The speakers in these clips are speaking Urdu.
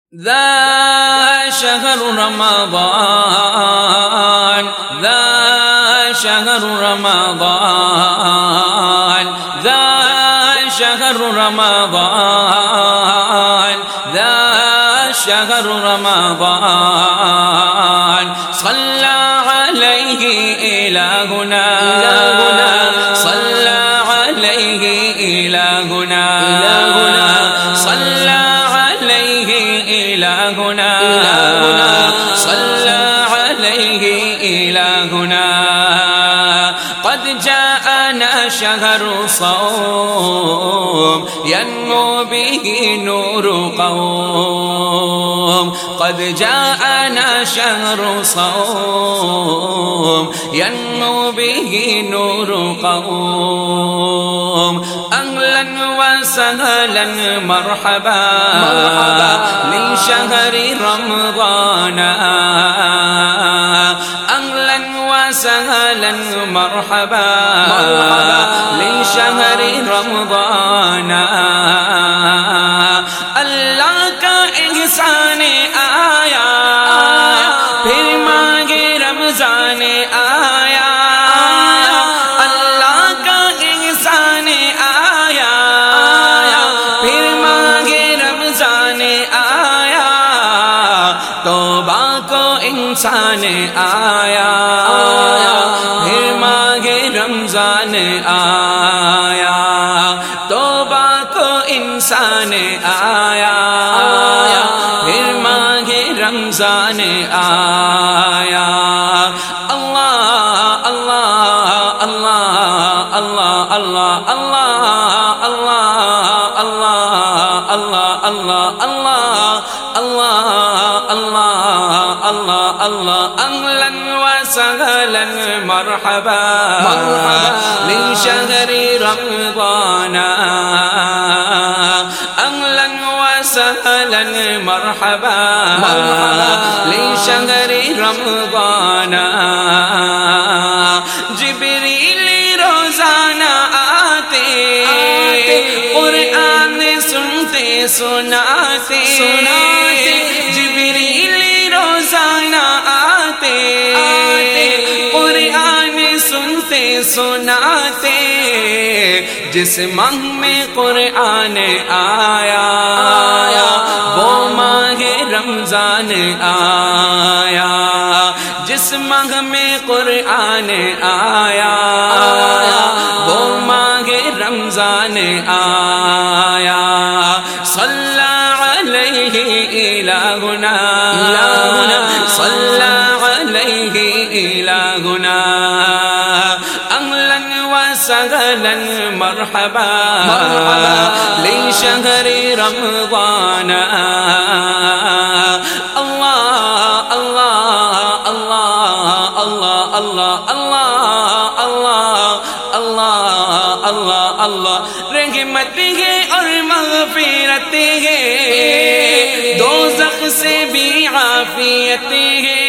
ذا شهر رمضان ذا شهر رمضان ذا شهر رمضان ذا شهر رمضان صلى عليه إلهنا صلى عليه إلهنا صلى عليه إلهنا صلى عليه إلهنا قد جاءنا شهر صوم ينمو به نور قوم قد جاءنا شهر صوم ينمو به نور قوم أهلا وسهلا مرحبا لشهر رمضان أهلا وسهلا مرحبا لشهر رمضان اللہ کا احسان آیا پھر ماہ رمضان آیا اللہ کا احسان آیا پھر ماہ رمضان آیا توبہ کو انسان آیا پھر ماہ رمضان آیا توبہ کو انسان آیا پھر ماہ رمضان آیا اللہ اللہ اللہ اللہ اللہ اللہ اللہ اللہ اللہ اللہ اللہ اللہ اللہ أهلا وسهلا مرحبا لشهر رمضان أهلا وسهلا مرحبا لشهر رمضان جبریل روزانہ آتے قرآن سنتے سناتے جبریل روزانہ آتے قرآن سنتے سناتے جس ماہ میں قرآن آیا وہ ماہ رمضان آیا جس ماہ میں قرآن آیا وہ ماہ رمضان آیا صلی علیہ إلهنا صلى عليه إلهنا أهلا وسهلا مرحبا لشهر رمضان الله الله الله الله الله الله الله الله رحمت ہے اور مغفرت ہے دوزخ سے بھی عافیت ہے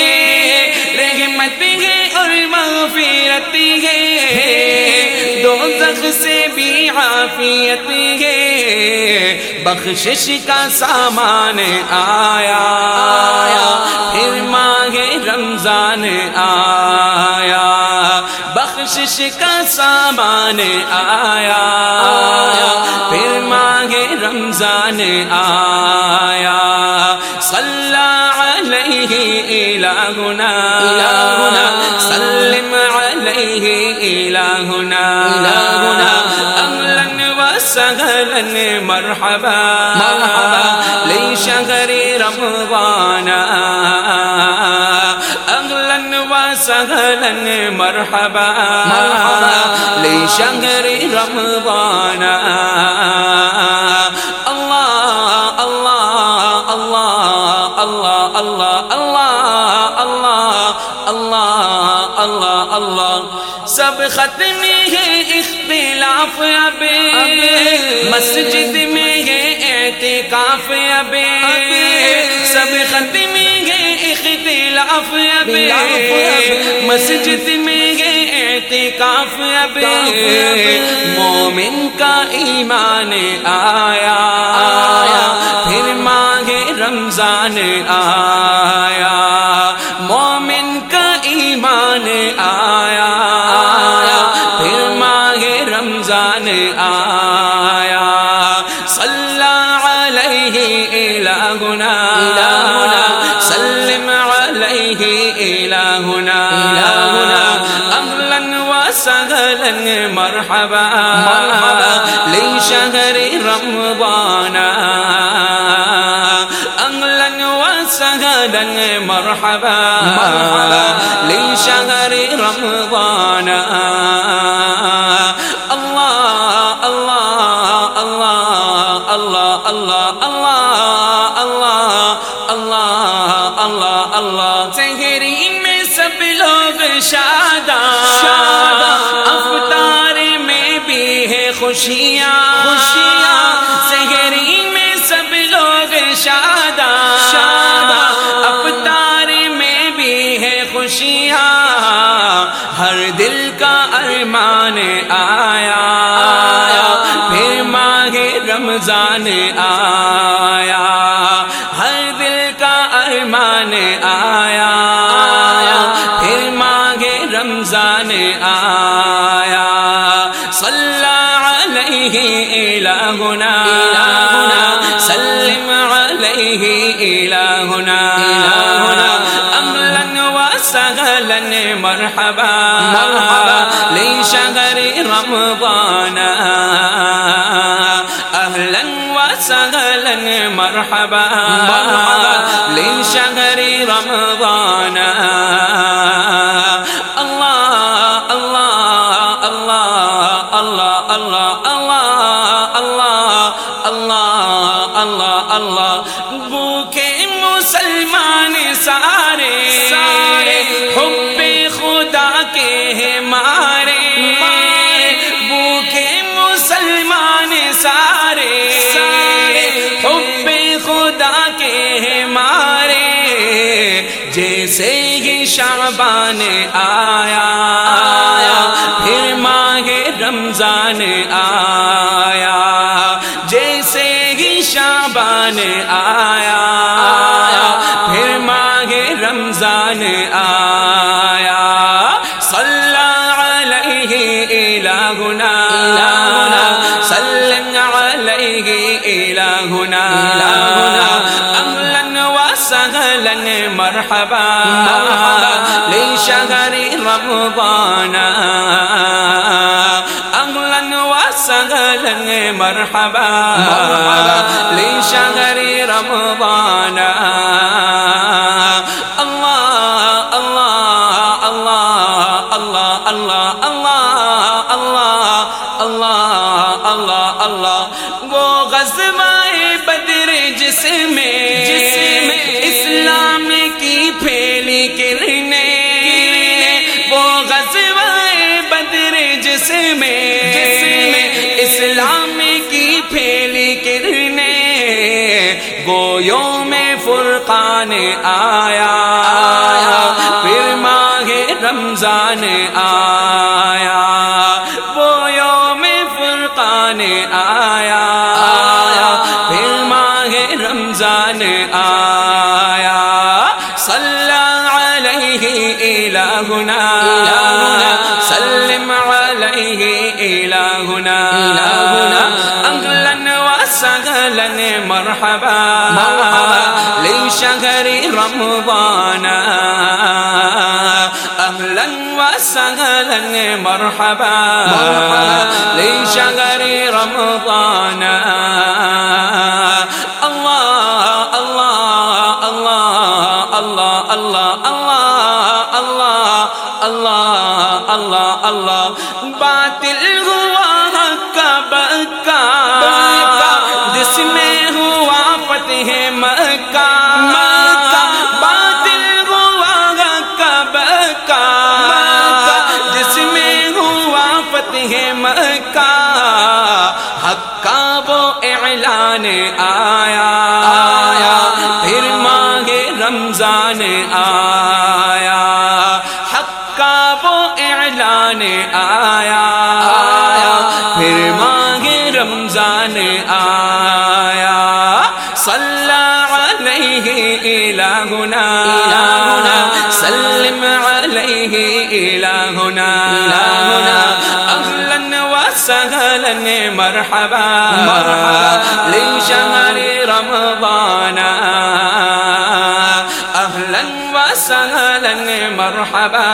رحمت ہے اور مغفرت ہے دوزخ سے بھی عافیت ہے بخشش کا سامان آیا پھر ماہ رمضان آیا بخشش کا سامان آیا پھر ماہ رمضان آیا صلی علیہ إلهنا سلم علیہ إلهنا أهلا وسهلا مرحبا لشهر رمضان أهلا وسهلا مرحبا لشهر رمضان الله الله الله الله الله الله الله الله الله سب ختم ہے اختلاف اب مسجد میں ہے اعتکاف اب سب ختم ہے اختلاف اب مسجد میں ہے اعتکاف اب مومن کا ایمان آیا پھر ماہ رمضان آیا، مومن کا ایمان آیا، پھر ماہ رمضان آیا، صلی علیہ الہنا سلم علیہ الہنا اہلا وسہلا مرحبا لشہر رمضان، اہلا وسہلا مرحبا لشہر رمضان، اللہ اللہ اللہ اللہ اللہ اللہ اللہ اللہ اللہ، سحری میں سب لوگ شاداں، افطار میں بھی ہے خوشیاں، سحری میں سب لوگ شاداں، افطار میں بھی ہے خوشیاں، ہر دل کا ارمان آیا، پھر ماہ رمضان آیا، ہر دل کا ارمان آیا، پھر ماہ رمضان آیا، صلی علیہ الہنا سلم علیہ الہنا اہلا وسہلا مرحبا لشہر رمضان، اہلا وسہلا مرحبا لشہر رمضان، اللہ اللہ اللہ اللہ اللہ اللہ اللہ اللہ اللہ، بھوکے مسلمان سارے حب خدا کے ہیں مارے، بھوکے مسلمان سارے حب خدا کے ہیں مارے، جیسے ہی شعبان آیا، پھر ماہ رمضان آیا، جیسے ہی شعبان آیا، پھر ماہ رمضان آیا، صلی علیہ الہنا سلم علیہ الہنا اہلا وسہلا مرحبا لشہر رمضان، اہلا وسہلا مرحبا لشہر رمضان، اللہ اللہ اللہ اللہ اللہ اللہ اللہ اللہ اللہ، وہ غزوہ بدر جس میں اسلام کی پھیلی کرنیں، وہ غزوہ بدر جس میں اسلام کی پھیلی کرنیں، گویوں میں فرقان آیا، پھر ماہ رمضان آیا، گویوں میں فرقان آیا، پھر ماہ رمضان آیا، صلی علیہ الہنا سلم علیہ الہنا اہلا وسہلا مرحبا لشہر رمضان، اہلا وسہلا مرحبا لشہر رمضان، اللہ اللہ اللہ اللہ اللہ اللہ اللہ اللہ اللہ، باطل ہوا حق کا بکا، جس میں ہوا فتح مکہ، باطل ہوا حق کا بکا، جس میں ہوا فتح مکہ، حق کا وہ اعلان آیا، پھر ماہ رمضان آیا، حق کا وہ اعلان آیا، عليه إلهنا سلم عليه إلهنا أهلا وسهلا مرحبا لشهر رمضان أهلا وسهلا مرحبا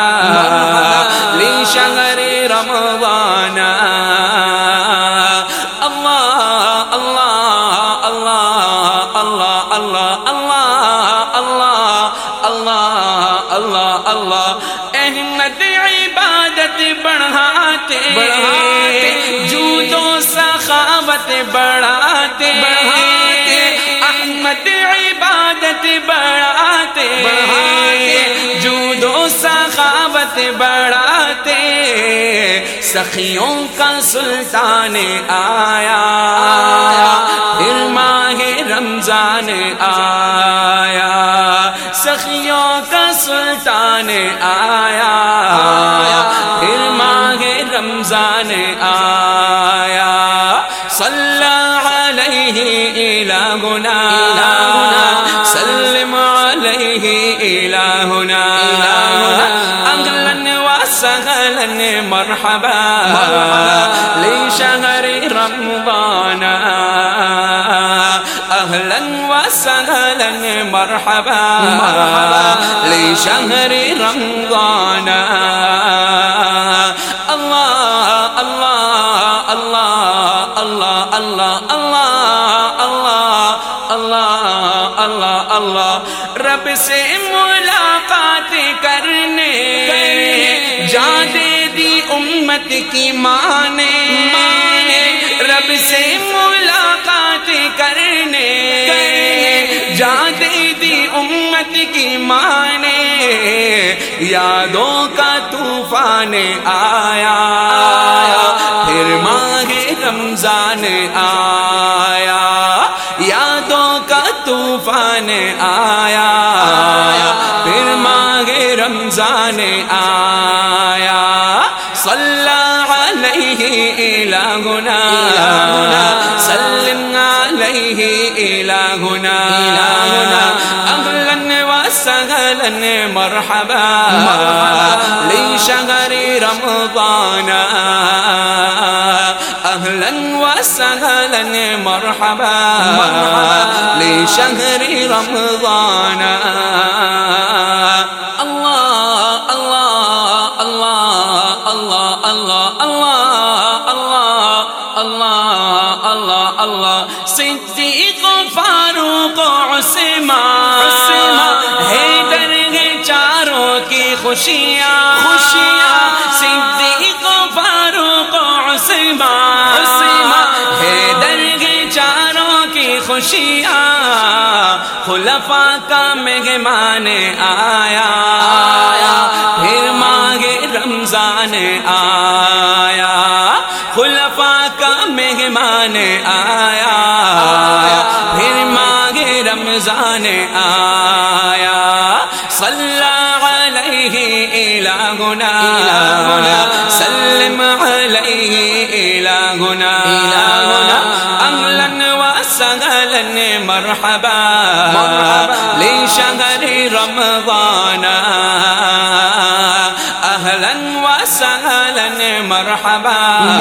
لشهر رمضان الله الله الله الله الله الله الله الله الله احمد عبادت بڑھاتے جود و سخاوت بڑھاتے احمد عبادت بڑھاتے جود و سخاوت بڑھاتے سخیوں کا سلطان آیا پھر ماہ رمضان آیا سخیوں کا سلطان آیا پھر ماہ رمضان آیا صلی علیہ الہنا سلم علیہ الہنا اہلا وسہلا مرحبا لشہر رمضان اہلا وسہلا مرحبا لشہر رمضان اللہ اللہ اللہ اللہ اللہ اللہ اللہ اللہ اللہ رب سے ملاقات کرنے جا دے دی امت کی ماں نے رب سے ملاقات کرنے جا دے دی امت کی ماں نے یادوں کا طوفان آیا پھر ماہ رمضان آیا یادوں کا طوفان آیا پھر ماہ رمضان آیا صلی علیہ الہنا سلم علیہ الہنا اہلا وسہلا مرحبا لشہر رمضان اہلا وسہلا مرحبا لشہر رمضان اللہ اللہ اللہ اللہ اللہ اللہ اللہ اللہ اللہ صدیق فاروق عثمان حیدر ہے چاروں کی خوشیاں صدیق فاروق عثمان حیدر ہے چاروں کی خوشیاں خلفاء کا مہمان آیا پھر ماہ رمضان آیا خلفاء کا مہمان آیا پھر ماہ رمضان آیا صلی علیہ الہنا سلم علیہ الہنا اہلا وسہلا مرحبا لشہر رمضان اہلا وسہلا مرحبا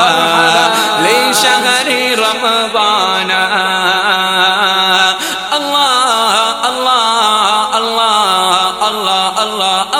لشہر رمضان اللہ اللہ اللہ اللہ اللہ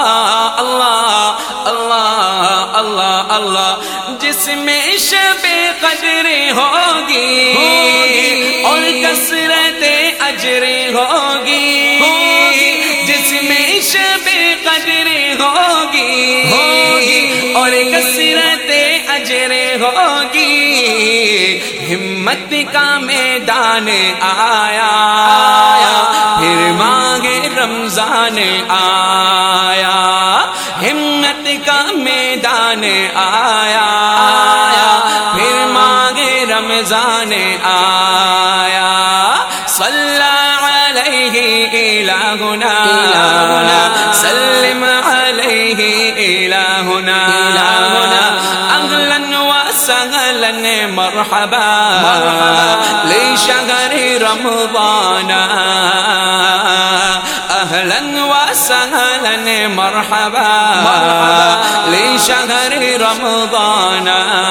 اللہ اللہ اللہ اللہ جس میں شب قدر ہوگی اور کثرت اجر ہوگی جس میں شب قدر ہوگی اور کثرت اجر ہوگی ہمت کا میدان آیا پھر ماہ رمضان آیا ہمت کا میدان آیا پھر ماہ رمضان آیا صلی علیہ الہنا سلم علیہ الہنا اہلا وسہلا مرحبا لشہر رمضان وسهلا مرحبا لشهر رمضان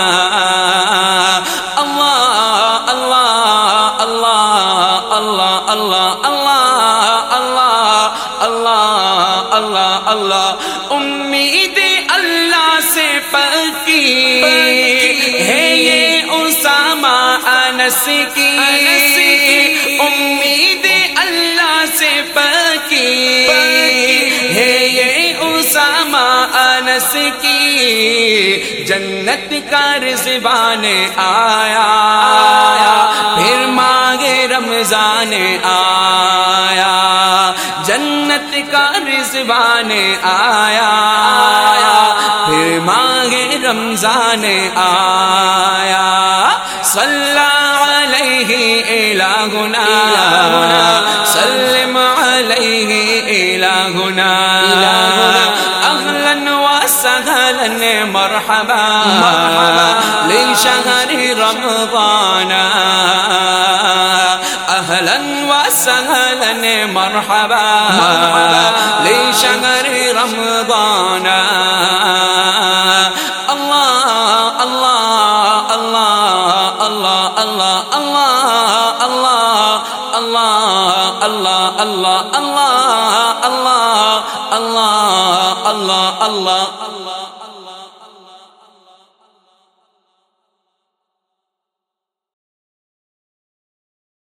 الله الله الله الله الله الله الله الله الله امید اللہ سے پکی ہے یہ اسامہ انس کی امید اللہ سے پکی ہے یہ اسامہ انس کی جنت کا رضوان آیا پھر ماہ رمضان آیا جنت کا رضوان آیا پھر ماہ رمضان آیا صلی علیہ الہنا سلم علیہ الہنا اہلا وسہلا مرحبا لشہر رمضان اہلا وسہلا مرحبا لشہر رمضان اللہ اللہ اللہ اللہ اللہ اللہ اللہ اللہ اللہ اللہ اللہ اللہ اللہ اللہ اللہ